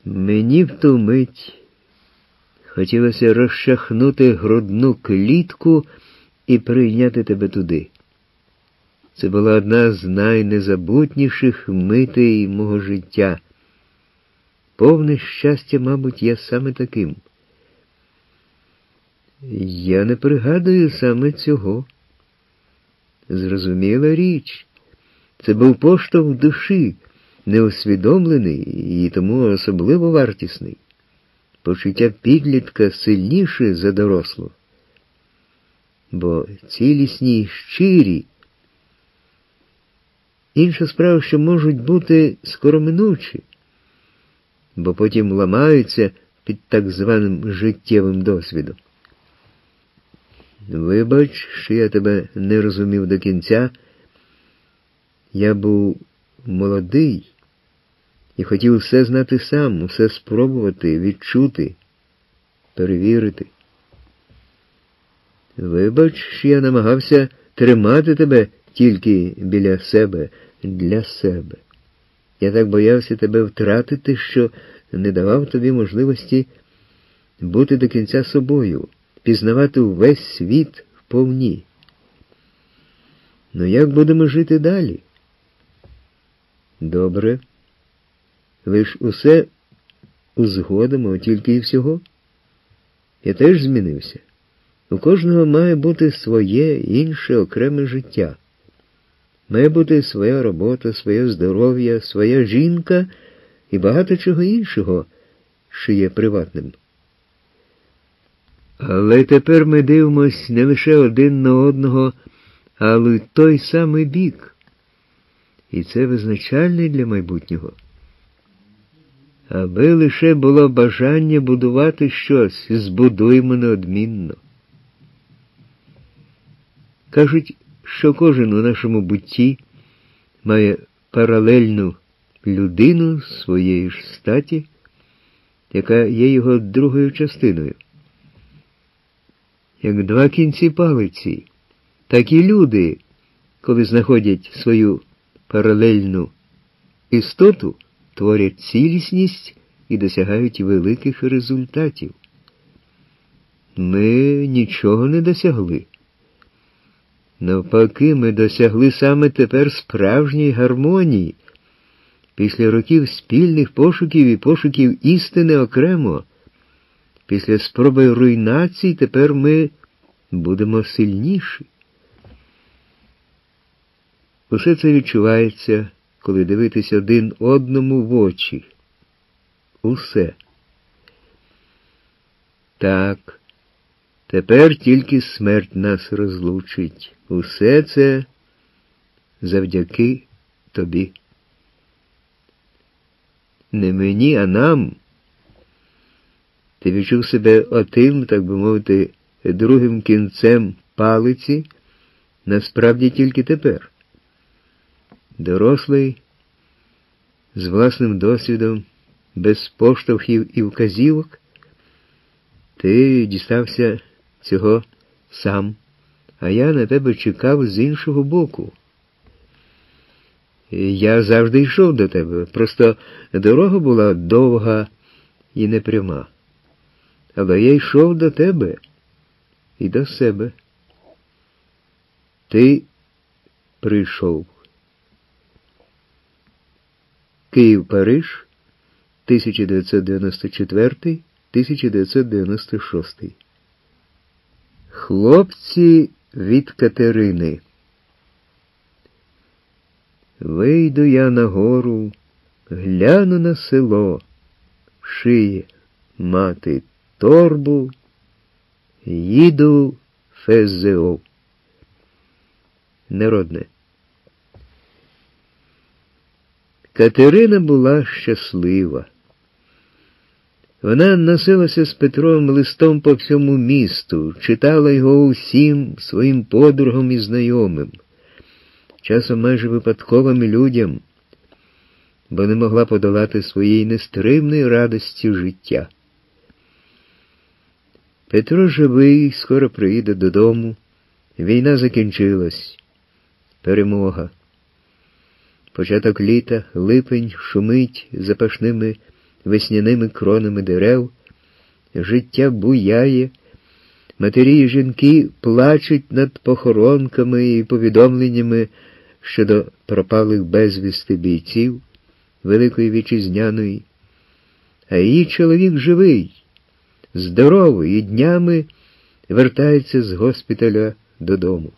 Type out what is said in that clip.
Мені в ту мить хотілося розчахнути грудну клітку і прийняти тебе туди. Це була одна з найнезабутніших митей мого життя. Повне щастя, мабуть, я саме таким. Я не пригадую саме цього. Зрозуміла річ. Це був поштовх душі, неусвідомлений і тому особливо вартісний. Почуття підлітка сильніше за дорослу. Бо цілісні й щирі. Інша справа, що можуть бути скороминучі, бо потім ламаються під так званим життєвим досвідом. Вибач, що я тебе не розумів до кінця. Я був молодий і хотів все знати сам, усе спробувати, відчути, перевірити. Вибач, що я намагався тримати тебе тільки біля себе, для себе. Я так боявся тебе втратити, що не давав тобі можливості бути до кінця собою, пізнавати увесь світ вповні. Ну як будемо жити далі? Добре. Ви ж усе узгодимо, тільки і всього. Я теж змінився. У кожного має бути своє інше окреме життя. Має бути своя робота, своє здоров'я, своя жінка і багато чого іншого, що є приватним. Але тепер ми дивимось не лише один на одного, але й той самий бік. І це визначальне для майбутнього. Аби лише було бажання будувати щось, збудуємо неодмінно. Кажуть, що кожен у нашому бутті має паралельну людину своєї ж статі, яка є його другою частиною. Як два кінці палиці, так і люди, коли знаходять свою паралельну істоту, творять цілісність і досягають великих результатів. Ми нічого не досягли. Навпаки, ми досягли саме тепер справжньої гармонії, після років спільних пошуків і пошуків істини окремо. Після спроби руйнації тепер ми будемо сильніші. Усе це відчувається, коли дивитись один одному в очі. Усе. Так, тепер тільки смерть нас розлучить. Усе це завдяки тобі. Не мені, а нам. Ти відчув себе отим, так би мовити, другим кінцем палиці, насправді тільки тепер. Дорослий, з власним досвідом, без поштовхів і вказівок, ти дістався цього сам, а я на тебе чекав з іншого боку. Я завжди йшов до тебе, просто дорога була довга і непряма. Але я йшов до тебе і до себе. Ти прийшов. Київ-Париж, 1994-1996. Хлопці від Катерини. Вийду я на гору, гляну на село, шиє мати торбу, їду ФЗО. Народне. Катерина була щаслива. Вона носилася з Петровим листом по всьому місту, читала його усім своїм подругам і знайомим, часом майже випадковим людям, бо не могла подолати своєї нестримної радості життя. Петро живий, скоро приїде додому. Війна закінчилась. Перемога. Початок літа, липень шумить запашними весняними кронами дерев, життя буяє, матері і жінки плачуть над похоронками і повідомленнями щодо пропалих безвісти бійців Великої Вітчизняної, а її чоловік живий, здоровий і днями вертається з госпіталя додому.